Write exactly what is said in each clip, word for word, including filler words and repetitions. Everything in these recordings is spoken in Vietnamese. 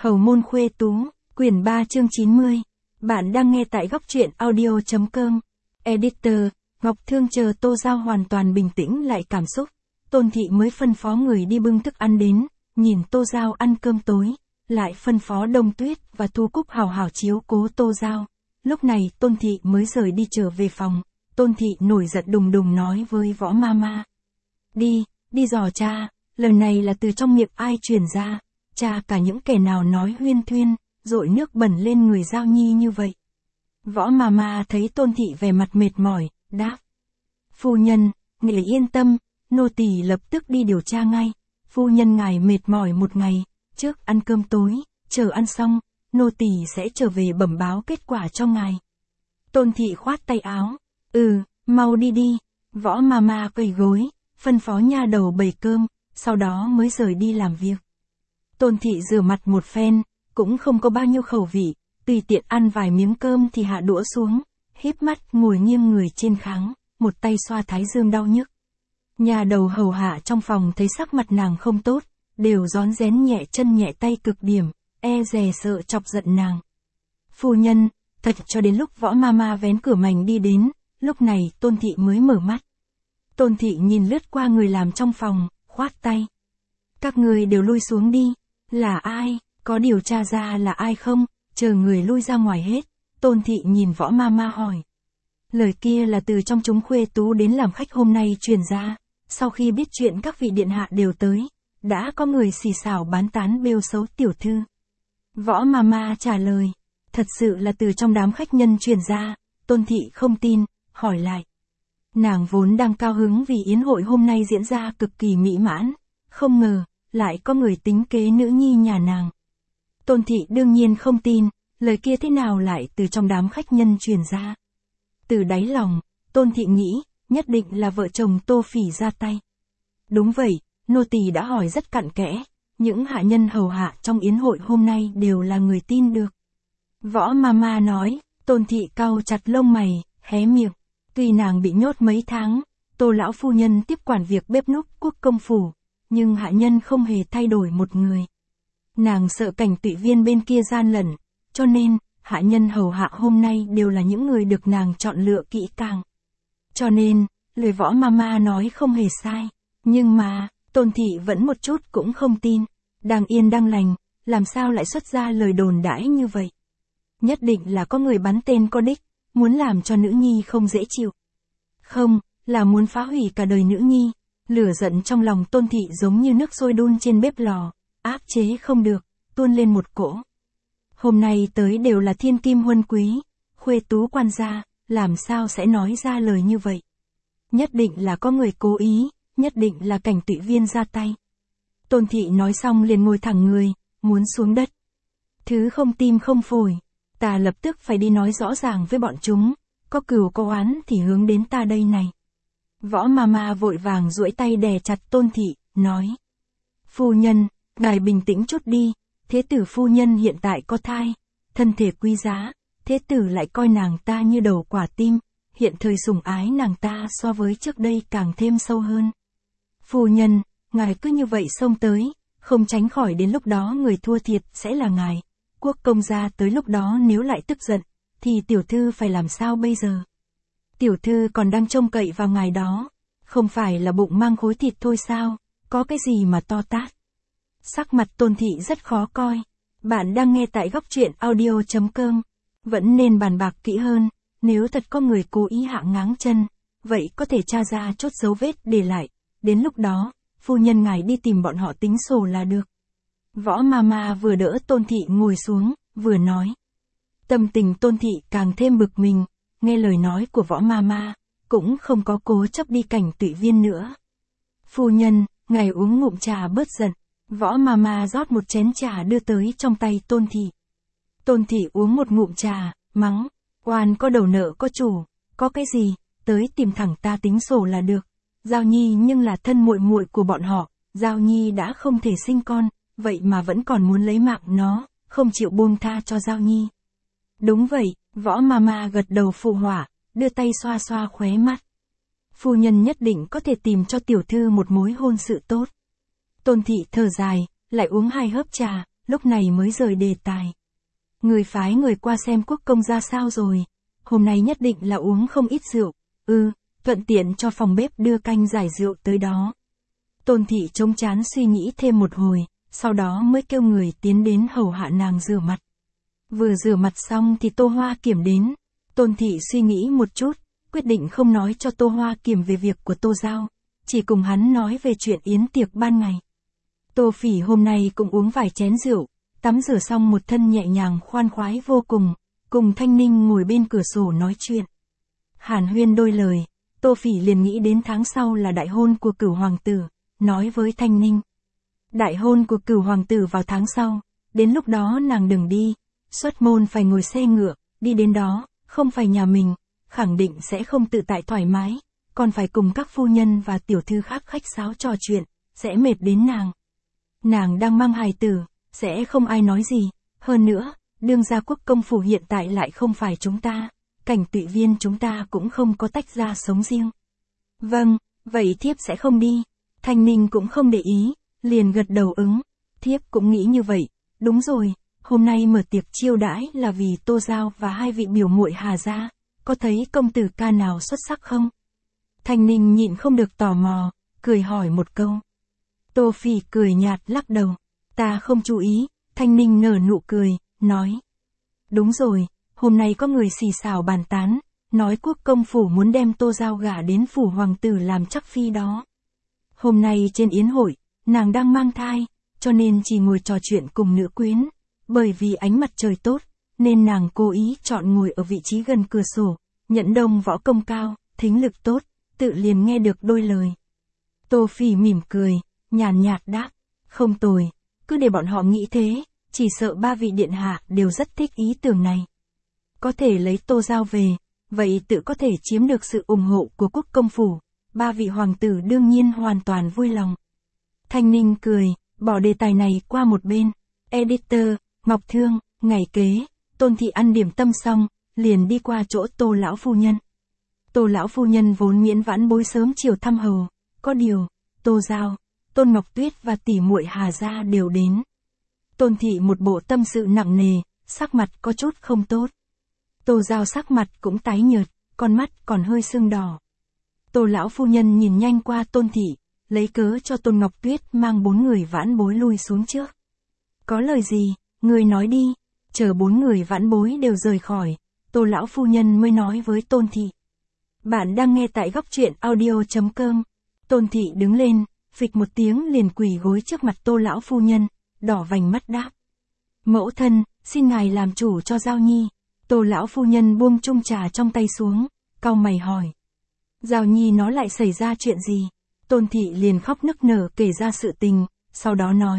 Hầu môn khuê tú, quyển ba chương chín mươi. Bạn đang nghe tại góc truyện audio chấm com. Editor, Ngọc Thương. Chờ Tô Giao hoàn toàn bình tĩnh lại cảm xúc, Tôn Thị mới phân phó người đi bưng thức ăn đến, nhìn Tô Giao ăn cơm tối, lại phân phó Đông Tuyết và Thu Cúc hào hào chiếu cố Tô Giao. Lúc này Tôn Thị mới rời đi trở về phòng. Tôn Thị nổi giận đùng đùng nói với Võ Mama: Đi, đi dò cha, lời này là từ trong miệng ai truyền ra, cha cả những kẻ nào nói huyên thuyên, dội nước bẩn lên người Giao Nhi như vậy. Võ Mama thấy Tôn Thị vẻ mặt mệt mỏi, đáp: Phu nhân, ngài yên tâm, nô tỳ lập tức đi điều tra ngay. Phu nhân ngài mệt mỏi một ngày, trước ăn cơm tối, chờ ăn xong, nô tỳ sẽ trở về bẩm báo kết quả cho ngài. Tôn Thị khoát tay áo: Ừ, mau đi đi. Võ Mama quỳ gối, phân phó nha đầu bày cơm, sau đó mới rời đi làm việc. Tôn Thị rửa mặt một phen, cũng không có bao nhiêu khẩu vị, tùy tiện ăn vài miếng cơm thì hạ đũa xuống, híp mắt ngồi nghiêng người trên kháng, một tay xoa thái dương đau nhức. Nhà đầu hầu hạ trong phòng thấy sắc mặt nàng không tốt, đều rón rén nhẹ chân nhẹ tay cực điểm, e dè sợ chọc giận nàng. Phu nhân, thật cho đến lúc Võ Mama vén cửa mành đi đến, lúc này Tôn Thị mới mở mắt. Tôn Thị nhìn lướt qua người làm trong phòng, khoát tay: Các người đều lui xuống đi. Là ai, có điều tra ra là ai không? Chờ người lui ra ngoài hết, Tôn Thị nhìn Võ Mama hỏi. Lời kia là từ trong chúng khuê tú đến làm khách hôm nay truyền ra, sau khi biết chuyện các vị điện hạ đều tới, đã có người xì xào bán tán bêu xấu tiểu thư. Võ Mama trả lời: Thật sự là từ trong đám khách nhân truyền ra. Tôn Thị không tin, hỏi lại. Nàng vốn đang cao hứng vì yến hội hôm nay diễn ra cực kỳ mỹ mãn, không ngờ, lại có người tính kế nữ nhi nhà nàng. Tôn Thị đương nhiên không tin, lời kia thế nào lại từ trong đám khách nhân truyền ra. Từ đáy lòng, Tôn Thị nghĩ, nhất định là vợ chồng Tô Phỉ ra tay. Đúng vậy, nô tỳ đã hỏi rất cặn kẽ, những hạ nhân hầu hạ trong yến hội hôm nay đều là người tin được. Võ Mama nói. Tôn Thị cau chặt lông mày, hé miệng. Tuy nàng bị nhốt mấy tháng, Tô lão phu nhân tiếp quản việc bếp núc quốc công phủ, nhưng hạ nhân không hề thay đổi một người. Nàng sợ Cảnh Tụy Viên bên kia gian lận, cho nên, hạ nhân hầu hạ hôm nay đều là những người được nàng chọn lựa kỹ càng. Cho nên, lời Võ Mama nói không hề sai, nhưng mà, Tôn Thị vẫn một chút cũng không tin. Đang yên đang lành, làm sao lại xuất ra lời đồn đãi như vậy? Nhất định là có người bắn tên có đích, muốn làm cho nữ nhi không dễ chịu. Không, là muốn phá hủy cả đời nữ nhi. Lửa giận trong lòng Tôn Thị giống như nước sôi đun trên bếp lò, áp chế không được, tuôn lên một cỗ. Hôm nay tới đều là thiên kim huân quý, khuê tú quan gia, làm sao sẽ nói ra lời như vậy? Nhất định là có người cố ý, nhất định là Cảnh Tụy Viên ra tay. Tôn Thị nói xong liền ngồi thẳng người, muốn xuống đất. Thứ không tim không phổi, ta lập tức phải đi nói rõ ràng với bọn chúng, có cừu có oán thì hướng đến ta đây này. Võ Mama vội vàng duỗi tay đè chặt Tôn Thị, nói. Phu nhân, ngài bình tĩnh chút đi, thế tử phu nhân hiện tại có thai, thân thể quý giá, thế tử lại coi nàng ta như đầu quả tim, hiện thời sủng ái nàng ta so với trước đây càng thêm sâu hơn. Phu nhân, ngài cứ như vậy xông tới, không tránh khỏi đến lúc đó người thua thiệt sẽ là ngài. Quốc công gia tới lúc đó nếu lại tức giận, thì tiểu thư phải làm sao bây giờ? Tiểu thư còn đang trông cậy vào ngài đó, không phải là bụng mang khối thịt thôi sao, có cái gì mà to tát. Sắc mặt Tôn Thị rất khó coi. Bạn đang nghe tại góc truyện audio chấm com. Vẫn nên bàn bạc kỹ hơn, nếu thật có người cố ý hạ ngáng chân, vậy có thể tra ra chốt dấu vết để lại, đến lúc đó, phu nhân ngài đi tìm bọn họ tính sổ là được. Võ Mama vừa đỡ Tôn Thị ngồi xuống, vừa nói. Tâm tình Tôn Thị càng thêm bực mình, nghe lời nói của Võ Mama, cũng không có cố chấp đi Cảnh Tụy Viên nữa. Phu nhân, ngài uống ngụm trà bớt giận. Võ Mama rót một chén trà đưa tới trong tay Tôn Thị. Tôn Thị uống một ngụm trà, mắng. Oan có đầu nợ có chủ, có cái gì, tới tìm thẳng ta tính sổ là được. Giao Nhi nhưng là thân muội muội của bọn họ, Giao Nhi đã không thể sinh con, vậy mà vẫn còn muốn lấy mạng nó, không chịu buông tha cho Giao Nhi. Đúng vậy, Võ Mama gật đầu phụ họa, đưa tay xoa xoa khóe mắt. Phu nhân nhất định có thể tìm cho tiểu thư một mối hôn sự tốt. Tôn Thị thở dài, lại uống hai hớp trà, lúc này mới rời đề tài. Người phái người qua xem quốc công ra sao rồi, hôm nay nhất định là uống không ít rượu, ừ, thuận tiện cho phòng bếp đưa canh giải rượu tới đó. Tôn thị trông chán suy nghĩ thêm một hồi, sau đó mới kêu người tiến đến hầu hạ nàng rửa mặt. Vừa rửa mặt xong thì Tô Hoa Kiểm đến, Tôn thị suy nghĩ một chút, quyết định không nói cho Tô Hoa Kiểm về việc của Tô Giao, chỉ cùng hắn nói về chuyện yến tiệc ban ngày. Tô Phỉ hôm nay cũng uống vài chén rượu, tắm rửa xong một thân nhẹ nhàng khoan khoái vô cùng, cùng Thanh Ninh ngồi bên cửa sổ nói chuyện. Hàn huyên đôi lời, Tô Phỉ liền nghĩ đến tháng sau là đại hôn của Cửu hoàng tử, nói với Thanh Ninh. Đại hôn của Cửu hoàng tử vào tháng sau, đến lúc đó nàng đừng đi, xuất môn phải ngồi xe ngựa, đi đến đó, không phải nhà mình, khẳng định sẽ không tự tại thoải mái, còn phải cùng các phu nhân và tiểu thư khác khách sáo trò chuyện, sẽ mệt đến nàng. Nàng đang mang hài tử, sẽ không ai nói gì, hơn nữa, đương gia quốc công phủ hiện tại lại không phải chúng ta, Cảnh Tụy Viên chúng ta cũng không có tách ra sống riêng. Vâng, vậy thiếp sẽ không đi. Thanh Ninh cũng không để ý, liền gật đầu ứng, thiếp cũng nghĩ như vậy, đúng rồi, hôm nay mở tiệc chiêu đãi là vì Tô Giao và hai vị biểu muội Hà gia, có thấy công tử ca nào xuất sắc không? Thanh Ninh nhịn không được tò mò, cười hỏi một câu. Tô Phỉ cười nhạt lắc đầu, ta không chú ý. Thanh Ninh nở nụ cười, nói. Đúng rồi, hôm nay có người xì xào bàn tán, nói quốc công phủ muốn đem Tô Giao gả đến phủ hoàng tử làm chắc phi đó. Hôm nay trên yến hội, nàng đang mang thai, cho nên chỉ ngồi trò chuyện cùng nữ quyến, bởi vì ánh mặt trời tốt, nên nàng cố ý chọn ngồi ở vị trí gần cửa sổ, Nhẫn Đông võ công cao, thính lực tốt, tự liền nghe được đôi lời. Tô Phỉ mỉm cười, nhàn nhạt đáp, không tồi, cứ để bọn họ nghĩ thế, chỉ sợ ba vị điện hạ đều rất thích ý tưởng này. Có thể lấy Tô Giao về, vậy tự có thể chiếm được sự ủng hộ của quốc công phủ, ba vị hoàng tử đương nhiên hoàn toàn vui lòng. Thanh Ninh cười, bỏ đề tài này qua một bên. Editor, Ngọc Thương, ngày kế, Tôn thị ăn điểm tâm xong, liền đi qua chỗ Tô lão phu nhân. Tô lão phu nhân vốn miễn vãn bối sớm chiều thăm hầu, có điều, Tô Giao, Tôn Ngọc Tuyết và tỷ muội Hà gia đều đến. Tôn thị một bộ tâm sự nặng nề, sắc mặt có chút không tốt. Tô Giao sắc mặt cũng tái nhợt, con mắt còn hơi sưng đỏ. Tô lão phu nhân nhìn nhanh qua Tôn thị, lấy cớ cho Tôn Ngọc Tuyết mang bốn người vãn bối lui xuống trước. Có lời gì, người nói đi, chờ bốn người vãn bối đều rời khỏi, Tô lão phu nhân mới nói với Tôn thị. Bạn đang nghe tại góc truyện audio chấm com. Tôn thị đứng lên, phịch một tiếng liền quỳ gối trước mặt Tô lão phu nhân, đỏ vành mắt đáp. Mẫu thân, xin ngài làm chủ cho Giao Nhi. Tô lão phu nhân buông chung trà trong tay xuống, cau mày hỏi. Giao Nhi nó lại xảy ra chuyện gì? Tôn thị liền khóc nức nở kể ra sự tình, sau đó nói.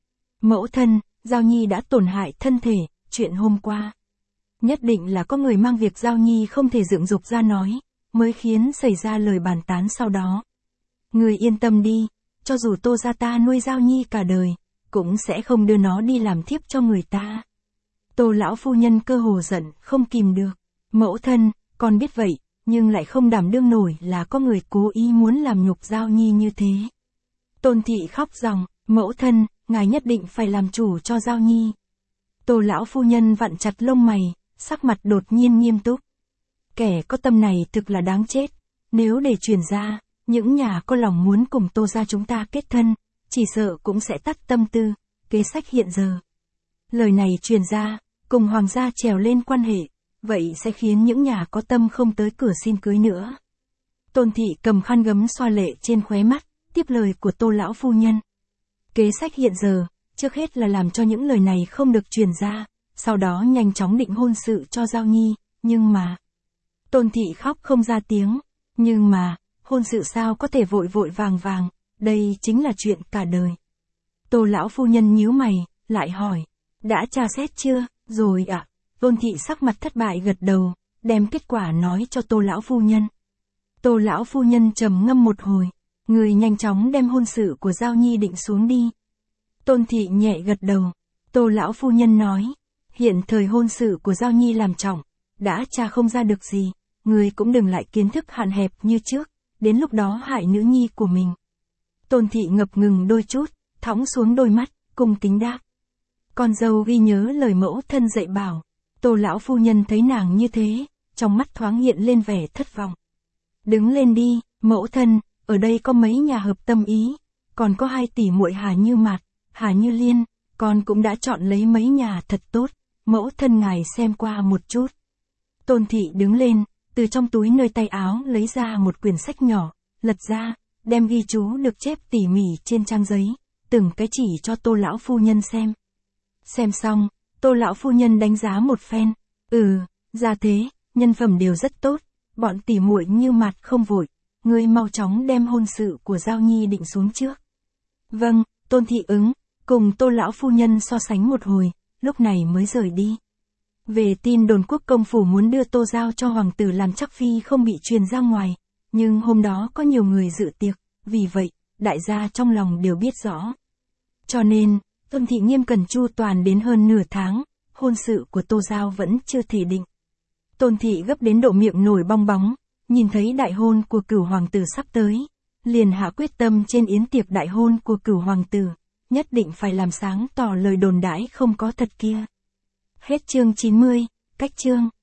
Mẫu thân, Giao Nhi đã tổn hại thân thể, chuyện hôm qua. Nhất định là có người mang việc Giao Nhi không thể dựng dục ra nói, mới khiến xảy ra lời bàn tán sau đó. Người yên tâm đi, cho dù Tô gia ta nuôi Giao Nhi cả đời, cũng sẽ không đưa nó đi làm thiếp cho người ta. Tô lão phu nhân cơ hồ giận, không kìm được. Mẫu thân, con biết vậy, nhưng lại không đảm đương nổi là có người cố ý muốn làm nhục Giao Nhi như thế. Tôn thị khóc ròng, mẫu thân, ngài nhất định phải làm chủ cho Giao Nhi. Tô lão phu nhân vặn chặt lông mày, sắc mặt đột nhiên nghiêm túc. Kẻ có tâm này thực là đáng chết, nếu để truyền ra, những nhà có lòng muốn cùng Tô gia chúng ta kết thân, chỉ sợ cũng sẽ tắt tâm tư, kế sách hiện giờ. Lời này truyền ra, cùng hoàng gia trèo lên quan hệ, vậy sẽ khiến những nhà có tâm không tới cửa xin cưới nữa. Tôn thị cầm khăn gấm xoa lệ trên khóe mắt, tiếp lời của Tô lão phu nhân. Kế sách hiện giờ, trước hết là làm cho những lời này không được truyền ra, sau đó nhanh chóng định hôn sự cho Giao Nhi, nhưng mà... Tôn thị khóc không ra tiếng, nhưng mà, hôn sự sao có thể vội vội vàng vàng, đây chính là chuyện cả đời. Tô lão phu nhân nhíu mày, lại hỏi, đã tra xét chưa, rồi ạ. À? Tôn thị sắc mặt thất bại gật đầu, đem kết quả nói cho Tô lão phu nhân. Tô lão phu nhân trầm ngâm một hồi, người nhanh chóng đem hôn sự của Giao Nhi định xuống đi. Tôn thị nhẹ gật đầu, Tô lão phu nhân nói, hiện thời hôn sự của Giao Nhi làm trọng, đã tra không ra được gì, người cũng đừng lại kiến thức hạn hẹp như trước, đến lúc đó hại nữ nhi của mình. Tôn thị ngập ngừng đôi chút, thõng xuống đôi mắt, cung kính đáp. Con dâu ghi nhớ lời mẫu thân dạy bảo. Tô lão phu nhân thấy nàng như thế, trong mắt thoáng hiện lên vẻ thất vọng. Đứng lên đi, mẫu thân, ở đây có mấy nhà hợp tâm ý, còn có hai tỷ muội Hà Như Mạt, Hà Như Liên, con cũng đã chọn lấy mấy nhà thật tốt, mẫu thân ngài xem qua một chút. Tôn thị đứng lên, từ trong túi nơi tay áo lấy ra một quyển sách nhỏ, lật ra, đem ghi chú được chép tỉ mỉ trên trang giấy, từng cái chỉ cho Tô lão phu nhân xem. Xem xong, Tô lão phu nhân đánh giá một phen, ừ, ra thế, nhân phẩm đều rất tốt, bọn tỉ muội Như Mạt không vội, ngươi mau chóng đem hôn sự của Giao Nhi định xuống trước. Vâng, Tôn thị ứng, cùng Tô lão phu nhân so sánh một hồi, lúc này mới rời đi. Về tin đồn quốc công phủ muốn đưa Tô Giao cho hoàng tử làm chắc phi không bị truyền ra ngoài, nhưng hôm đó có nhiều người dự tiệc, vì vậy, đại gia trong lòng đều biết rõ. Cho nên, Tôn thị nghiêm cẩn chu toàn đến hơn nửa tháng, hôn sự của Tô Giao vẫn chưa thể định. Tôn thị gấp đến độ miệng nổi bong bóng, nhìn thấy đại hôn của cửu hoàng tử sắp tới, liền hạ quyết tâm trên yến tiệc đại hôn của cửu hoàng tử, nhất định phải làm sáng tỏ lời đồn đãi không có thật kia. Hết chương chín mươi, cách chương.